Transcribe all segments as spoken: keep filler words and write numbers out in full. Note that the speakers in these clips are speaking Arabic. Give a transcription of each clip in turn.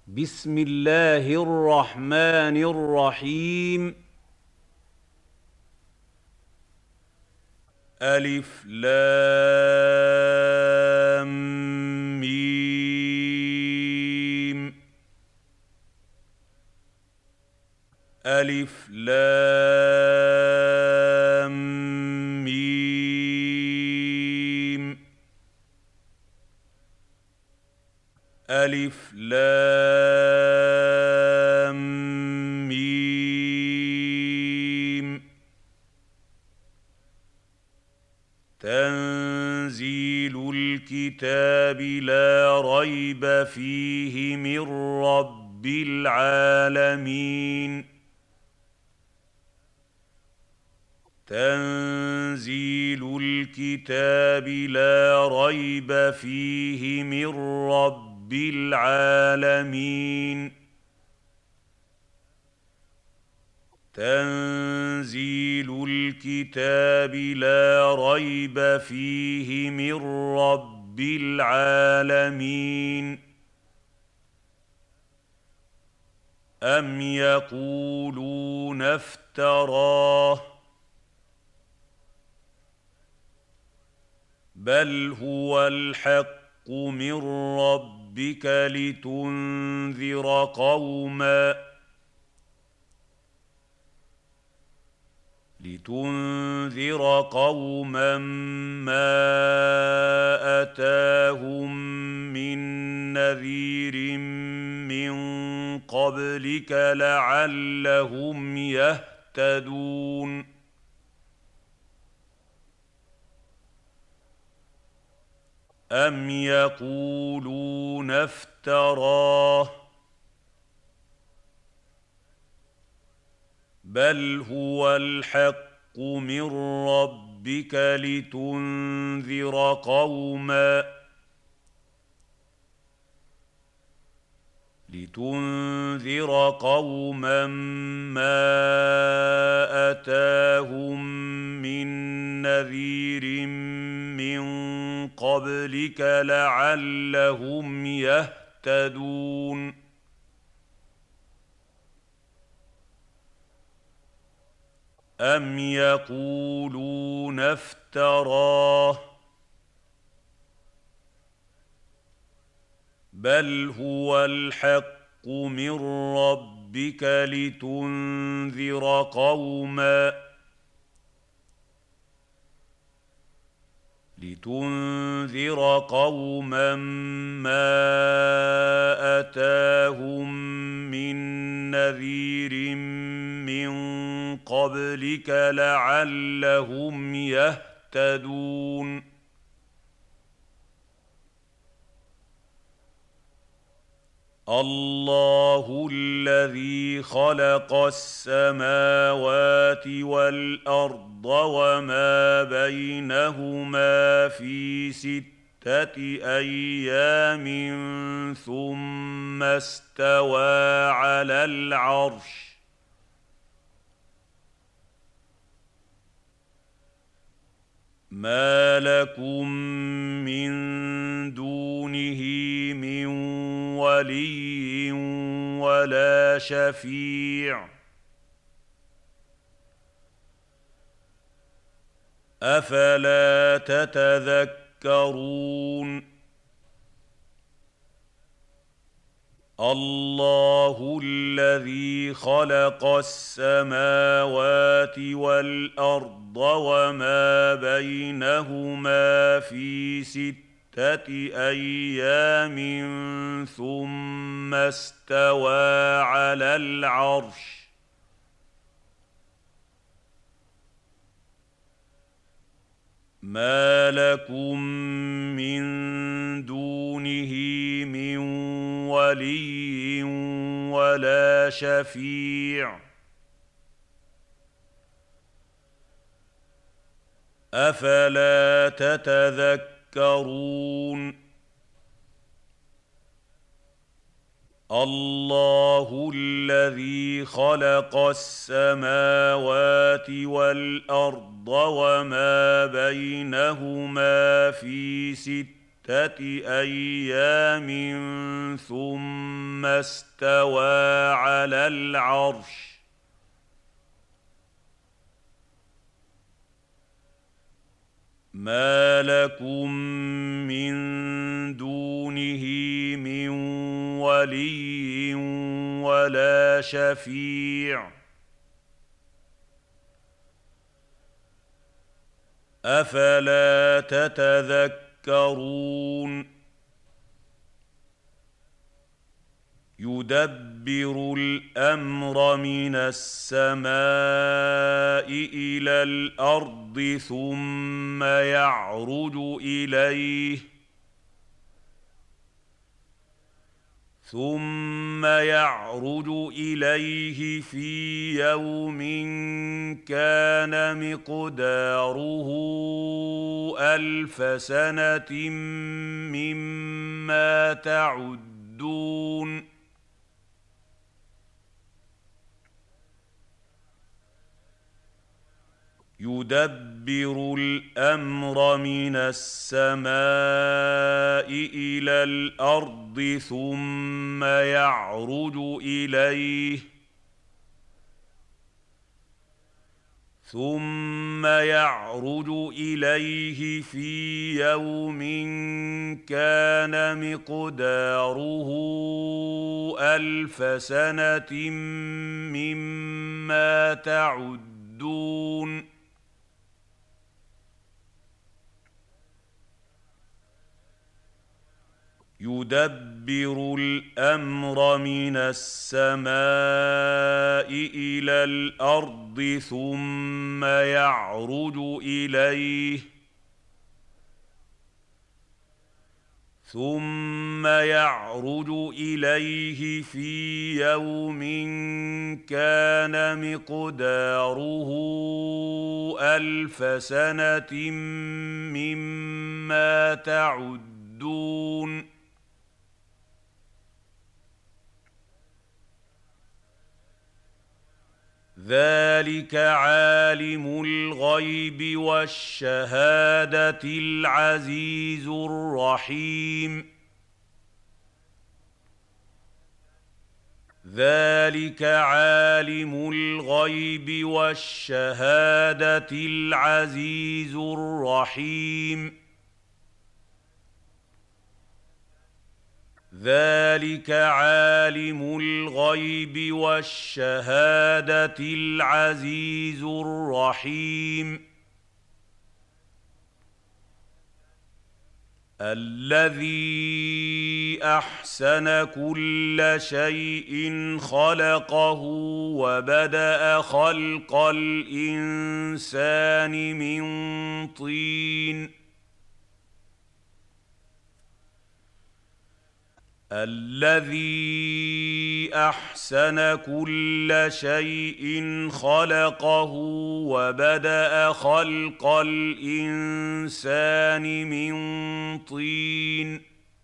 بسم الله الرحمن الرحيم. ألف لام ميم. ألف لام ميم. ألف لام ميم. تنزيل الكتاب لا ريب فيه من رب العالمين. تنزيل الكتاب لا ريب فيه من رب العالمين. تنزيل الكتاب لا ريب فيه من رب العالمين. أم يقولون افتراه بل هو الحق من ربك لتنذر قوما لتنذر قوما ما أتاهم من نذير من قبلك لعلهم يهتدون. أم يقولون افتراه بل هو الحق من ربك لتنذر قوما لتنذر قوما ما أتاهم من نذير من قبلك لعلهم يهتدون. أم يقولون افتراه بل هو الحق من ربك لتنذر قوما لتنذر قوما ما أتاهم من نذير من قبلك لعلهم يهتدون. الله الذي خلق السماوات والأرض وما بينهما في ستة أيام ثم استوى على العرش. ما لكم من دونه من ولي ولا شفيع أفلا تتذكرون. الله الذي خلق السماوات والأرض وما بينهما في ستة أيام ثم استوى على العرش. ما لكم من دونه من ولي ولا شفيع أفلا تتذكرون. الله الذي خلق السماوات والأرض وما بينهما في ستة ستة أيام ثم استوى على العرش ما لكم من دونه من ولي ولا شفيع أفلا تتذكرون يدبر الأمر من السماء إلى الأرض ثم يعرج إليه ثم يعرج إليه في يوم كان مقداره ألف سنة مما تعدون يدبر الأمر من السماء إلى الأرض ثم يعرج إليه ثم يعرج إليه في يوم كان مقداره ألف سنة مما تعدون يدبر الأمر من السماء إلى الأرض ثم يعرج إليه ثم يعرج إليه في يوم كان مقداره ألف سنة مما تعدون ذلك عالم الغيب والشهادة العزيز الرحيم ذلك عالم الغيب والشهادة العزيز الرحيم ذلك عالم الغيب والشهادة العزيز الرحيم الذي أحسن كل شيء خلقه وبدأ خلق الإنسان من طين الذي أحسن كل شيء خلقه وبدأ خلق الإنسان من طين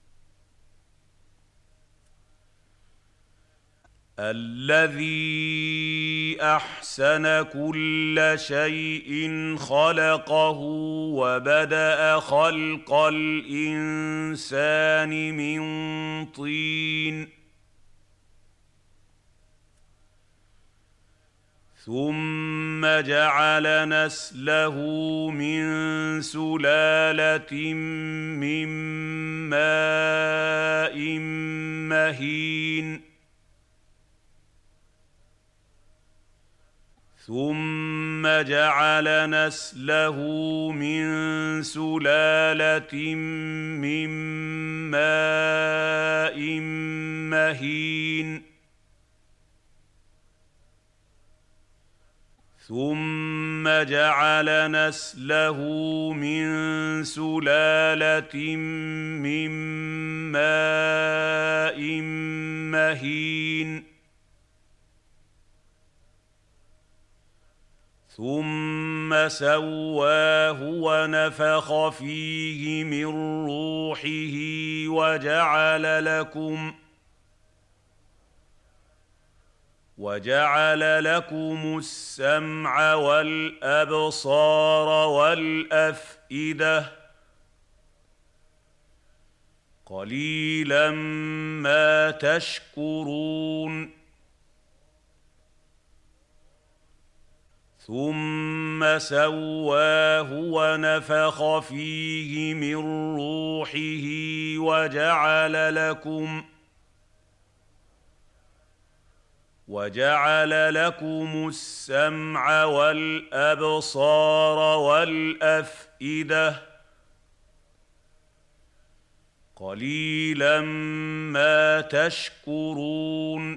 الذي أحسن كل شيء خلقه وبدأ خلق الإنسان من طين ثم جعل نسله من سلالة من ماء مهين ثم جعل نسله من سلالة من ماء مهين ثم جعل نسله من سلالة من ماء مهين ثم سواه ونفخ فيه من روحه وجعل لكم وجعل لكم السمع والأبصار والأفئدة قليلا ما تشكرون ثم سواه ونفخ فيه من روحه وجعل لكم وجعل لكم السمع والأبصار والأفئدة قليلا ما تشكرون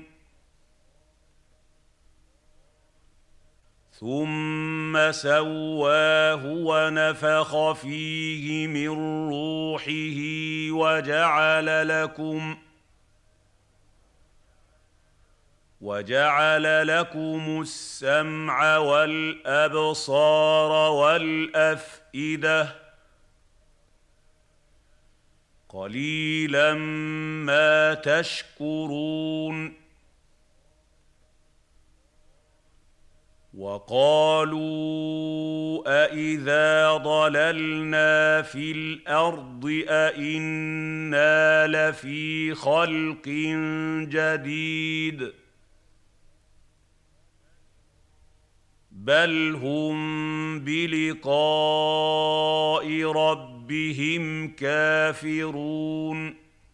ثم سواه ونفخ فيه من روحه وجعل لكم وجعل لكم السمع والأبصار والأفئدة قليلا ما تشكرون وقالوا أإذا ضللنا في الأرض أإنا لفي خلق جديد بل هم بلقاء ربهم كافرون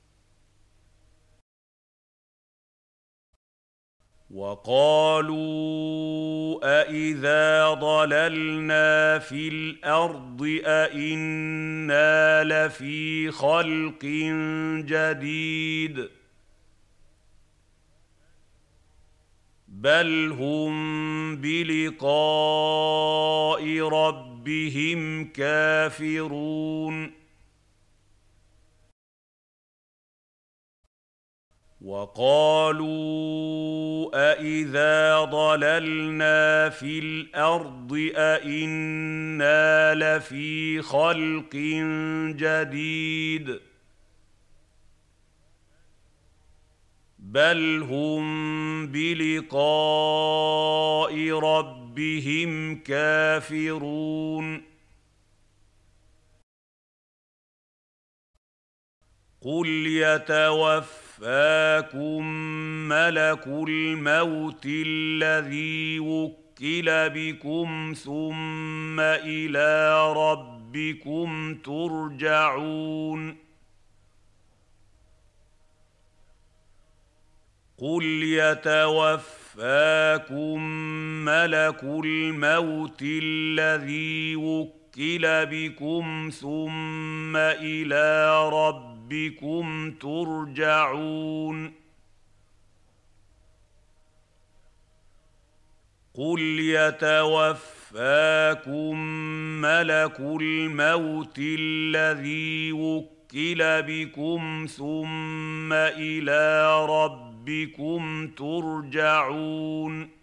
وقالوا أإذا ضللنا في الأرض أإنا لفي خلق جديد بل هم بلقاء ربهم كافرون وقالوا أإذا ضللنا في الأرض أإنا لفي خلق جديد بل هم بلقاء ربهم كافرون قل يتوفاكم ملك الموت الذي وكل بكم ثم إلى ربكم ترجعون قل يتوفاكم ملك الموت الذي وكل بكم ثم إلى ربكم ترجعون قل يتوفاكم ملك الموت الذي وكل بكم ثم إلى ربكم ترجعون